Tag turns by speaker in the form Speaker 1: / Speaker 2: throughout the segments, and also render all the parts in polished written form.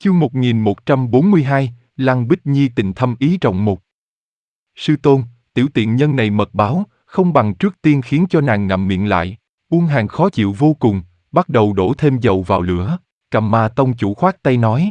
Speaker 1: Chương 1142, Lăng Bích Nhi tình thâm ý trọng một. Sư tôn, tiểu tiện nhân này mật báo, không bằng trước tiên khiến cho nàng ngậm miệng lại. Uông Hàn khó chịu vô cùng, bắt đầu đổ thêm dầu vào lửa. Cầm Ma tông chủ khoát tay nói: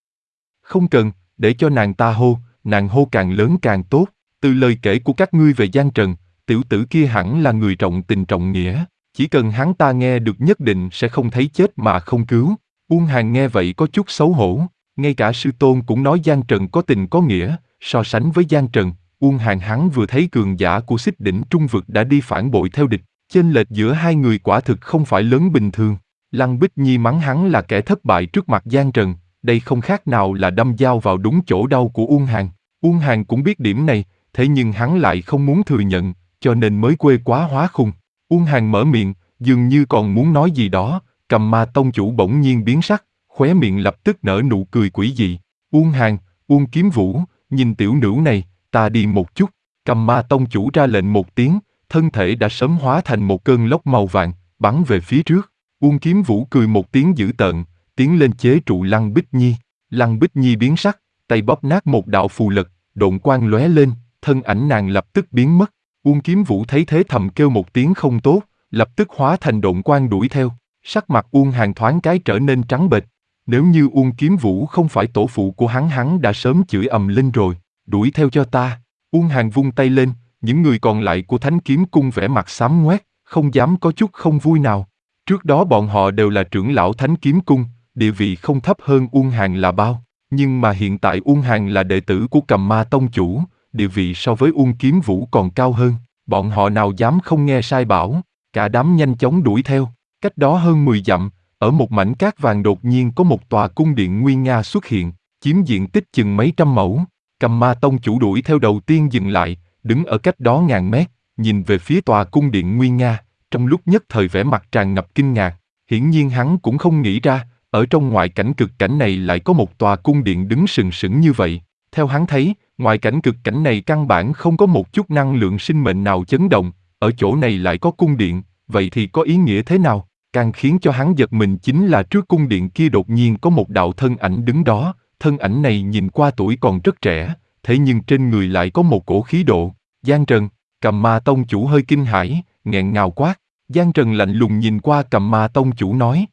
Speaker 1: không cần, để cho nàng ta hô, nàng hô càng lớn càng tốt. Từ lời kể của các ngươi về Giang Trần, tiểu tử kia hẳn là người trọng tình trọng nghĩa, chỉ cần hắn ta nghe được nhất định sẽ không thấy chết mà không cứu. Uông Hàn nghe vậy có chút xấu hổ, ngay cả sư tôn cũng nói Giang Trần có tình có nghĩa, so sánh với Giang Trần, Uông Hàn hắn vừa thấy cường giả của Xích Đỉnh Trung Vực đã đi phản bội theo địch, chênh lệch giữa hai người quả thực không phải lớn bình thường. Lăng Bích Nhi mắng hắn là kẻ thất bại trước mặt Giang Trần, đây không khác nào là đâm dao vào đúng chỗ đau của Uông Hàn. Uông Hàn cũng biết điểm này, thế nhưng hắn lại không muốn thừa nhận, cho nên mới quê quá hóa khùng. Uông Hàn mở miệng, dường như còn muốn nói gì đó, Cầm Ma tông chủ bỗng nhiên biến sắc, khóe miệng lập tức nở nụ cười quỷ dị. Uông Hàn, Uông Kiếm Vũ, nhìn tiểu nữ này, ta đi một chút. Cầm Ma tông chủ ra lệnh một tiếng, thân thể đã sớm hóa thành một cơn lốc màu vàng, bắn về phía trước. Uông Kiếm Vũ cười một tiếng dữ tợn, tiến lên chế trụ Lăng Bích Nhi. Lăng Bích Nhi biến sắc, tay bóp nát một đạo phù lực, độn quang lóe lên, thân ảnh nàng lập tức biến mất. Uông Kiếm Vũ thấy thế thầm kêu một tiếng không tốt, lập tức hóa thành độn quang đuổi theo. Sắc mặt Uông Hàn thoáng cái trở nên trắng bệch. Nếu như Uông Kiếm Vũ không phải tổ phụ của hắn đã sớm chửi ầm lên rồi. Đuổi theo cho ta. Uông Hàn vung tay lên, những người còn lại của Thánh Kiếm Cung vẻ mặt xám ngoét, không dám có chút không vui nào. Trước đó bọn họ đều là trưởng lão Thánh Kiếm Cung, địa vị không thấp hơn Uông Hàn là bao. Nhưng mà hiện tại Uông Hàn là đệ tử của Cầm Ma tông chủ, địa vị so với Uông Kiếm Vũ còn cao hơn. Bọn họ nào dám không nghe sai bảo, cả đám nhanh chóng đuổi theo. Cách đó hơn 10 dặm, ở một mảnh cát vàng đột nhiên có một tòa cung điện nguy nga xuất hiện, chiếm diện tích chừng mấy trăm mẫu. Cầm Ma tông chủ đuổi theo đầu tiên dừng lại, đứng ở cách đó ngàn mét, nhìn về phía tòa cung điện nguy nga, trong lúc nhất thời vẻ mặt tràn ngập kinh ngạc. Hiển nhiên hắn cũng không nghĩ ra, ở trong ngoại cảnh cực cảnh này lại có một tòa cung điện đứng sừng sững như vậy. Theo hắn thấy, ngoại cảnh cực cảnh này căn bản không có một chút năng lượng sinh mệnh nào chấn động, ở chỗ này lại có cung điện, vậy thì có ý nghĩa thế nào? Càng khiến cho hắn giật mình chính là trước cung điện kia đột nhiên có một đạo thân ảnh đứng đó, thân ảnh này nhìn qua tuổi còn rất trẻ, thế nhưng trên người lại có một cổ khí độ. Giang Trần, Cầm Ma tông chủ hơi kinh hãi, nghẹn ngào quát. Giang Trần lạnh lùng nhìn qua Cầm Ma tông chủ nói: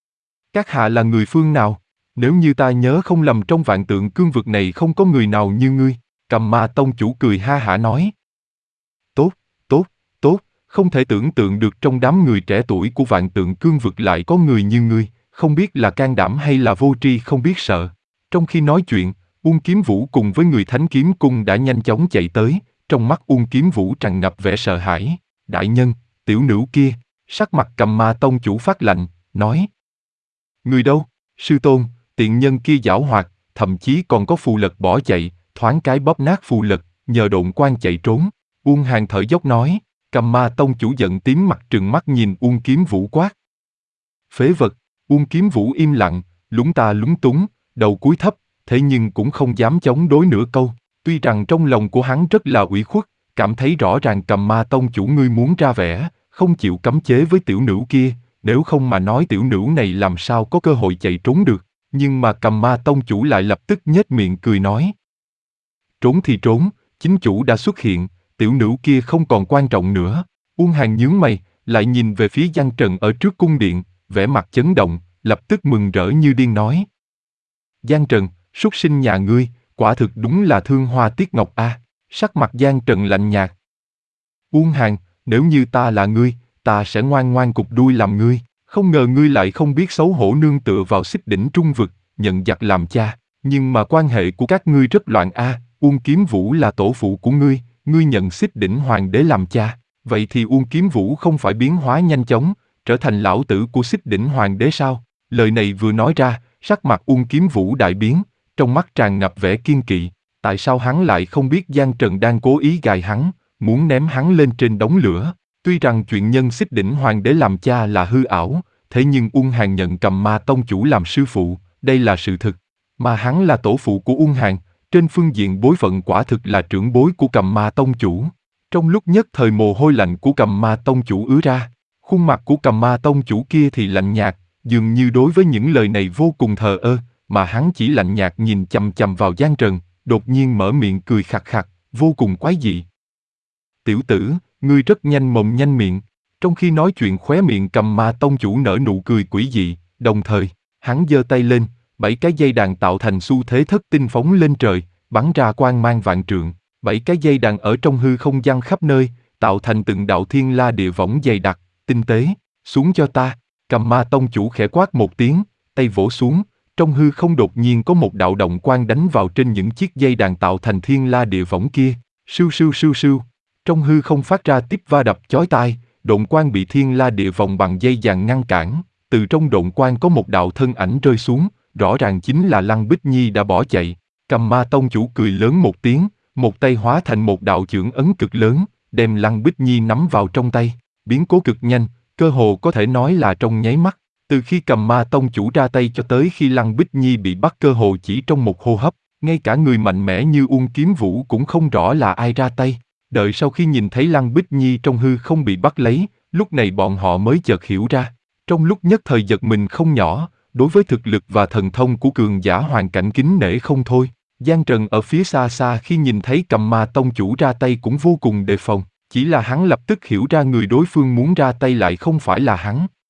Speaker 1: các hạ là người phương nào? Nếu như ta nhớ không lầm trong vạn tượng cương vực này không có người nào như ngươi. Cầm Ma tông chủ cười ha hả nói: tốt, tốt, tốt, không thể tưởng tượng được trong đám người trẻ tuổi của vạn tượng cương vực lại có người như ngươi, không biết là can đảm hay là vô tri không biết sợ. Trong khi nói chuyện, Uông Kiếm Vũ cùng với người Thánh Kiếm Cung đã nhanh chóng chạy tới, trong mắt Uông Kiếm Vũ tràn ngập vẻ sợ hãi. Đại nhân, tiểu nữ kia. Sắc mặt Cầm Ma tông chủ phát lạnh, nói: người đâu? Sư tôn, tiện nhân kia giảo hoạt, thậm chí còn có phù lật bỏ chạy, thoáng cái bóp nát phù lật, nhờ độn quang chạy trốn. Uông Hàn thở dốc nói. Cầm Ma tông chủ giận tím mặt trừng mắt nhìn Uông Kiếm Vũ quát: phế vật! Uông Kiếm Vũ im lặng, lúng ta lúng túng, đầu cúi thấp, thế nhưng cũng không dám chống đối nửa câu. Tuy rằng trong lòng của hắn rất là ủy khuất, cảm thấy rõ ràng Cầm Ma tông chủ ngươi muốn ra vẻ, không chịu cấm chế với tiểu nữ kia, nếu không mà nói tiểu nữ này làm sao có cơ hội chạy trốn được. Nhưng mà Cầm Ma tông chủ lại lập tức nhếch miệng cười nói: trốn thì trốn, chính chủ đã xuất hiện, tiểu nữ kia không còn quan trọng nữa. Uông Hàn nhướng mày, lại nhìn về phía Giang Trần ở trước cung điện, vẻ mặt chấn động, lập tức mừng rỡ như điên nói: Giang Trần, súc sinh nhà ngươi, quả thực đúng là thương hoa tiếc ngọc a. Sắc mặt Giang Trần lạnh nhạt. Uông Hàn, nếu như ta là ngươi, ta sẽ ngoan ngoan cụp đuôi làm ngươi. Không ngờ ngươi lại không biết xấu hổ nương tựa vào Xích Đỉnh Trung Vực, nhận giặc làm cha. Nhưng mà quan hệ của các ngươi rất loạn a. Uông Kiếm Vũ là tổ phụ của ngươi, ngươi nhận Xích Đỉnh Hoàng đế làm cha. Vậy thì Uông Kiếm Vũ không phải biến hóa nhanh chóng, trở thành lão tử của Xích Đỉnh Hoàng đế sao? Lời này vừa nói ra, sắc mặt Uông Kiếm Vũ đại biến, trong mắt tràn ngập vẻ kiên kỵ. Tại sao hắn lại không biết Giang Trần đang cố ý gài hắn, muốn ném hắn lên trên đống lửa? Tuy rằng chuyện nhân Xích Đỉnh Hoàng đế làm cha là hư ảo, thế nhưng Uông Hàn nhận Cầm Ma tông chủ làm sư phụ, đây là sự thực. Mà hắn là tổ phụ của Uông Hàn, trên phương diện bối phận quả thực là trưởng bối của Cầm Ma tông chủ. Trong lúc nhất thời mồ hôi lạnh của Cầm Ma tông chủ ứa ra, khuôn mặt của Cầm Ma tông chủ kia thì lạnh nhạt, dường như đối với những lời này vô cùng thờ ơ, mà hắn chỉ lạnh nhạt nhìn chằm chằm vào Giang Trần, đột nhiên mở miệng cười khặt khặt, vô cùng quái dị. Tiểu tử, ngươi rất nhanh mồm nhanh miệng. Trong khi nói chuyện khóe miệng Cầm Ma tông chủ nở nụ cười quỷ dị, đồng thời, hắn giơ tay lên, 7 cái dây đàn tạo thành xu thế thất tinh phóng lên trời, bắn ra quang mang vạn trượng. 7 cái dây đàn ở trong hư không văng khắp nơi, tạo thành từng đạo thiên la địa võng dày đặc, tinh tế. Xuống cho ta. Cầm Ma tông chủ khẽ quát một tiếng, tay vỗ xuống, trong hư không đột nhiên có một đạo động quang đánh vào trên những chiếc dây đàn tạo thành thiên la địa võng kia. Sưu sưu sưu sưu. Trong hư không phát ra tiếp va đập chói tai, độn quang bị thiên la địa vòng bằng dây vàng ngăn cản. Từ trong độn quang có một đạo thân ảnh rơi xuống, rõ ràng chính là Lăng Bích Nhi đã bỏ chạy. Cầm Ma tông chủ cười lớn một tiếng, một tay hóa thành một đạo chưởng ấn cực lớn, đem Lăng Bích Nhi nắm vào trong tay. Biến cố cực nhanh, cơ hồ có thể nói là trong nháy mắt. Từ khi Cầm Ma tông chủ ra tay cho tới khi Lăng Bích Nhi bị bắt cơ hồ chỉ trong một hô hấp, ngay cả người mạnh mẽ như Uông Kiếm Vũ cũng không rõ là ai ra tay. Đợi sau khi nhìn thấy Lăng Bích Nhi trong hư không bị bắt lấy, lúc này bọn họ mới chợt hiểu ra. Trong lúc nhất thời giật mình không nhỏ, đối với thực lực và thần thông của cường giả hoàn cảnh kính nể không thôi. Giang Trần ở phía xa xa khi nhìn thấy Cầm Ma tông chủ ra tay cũng vô cùng đề phòng, chỉ là hắn lập tức hiểu ra người đối phương muốn ra tay lại không phải là hắn.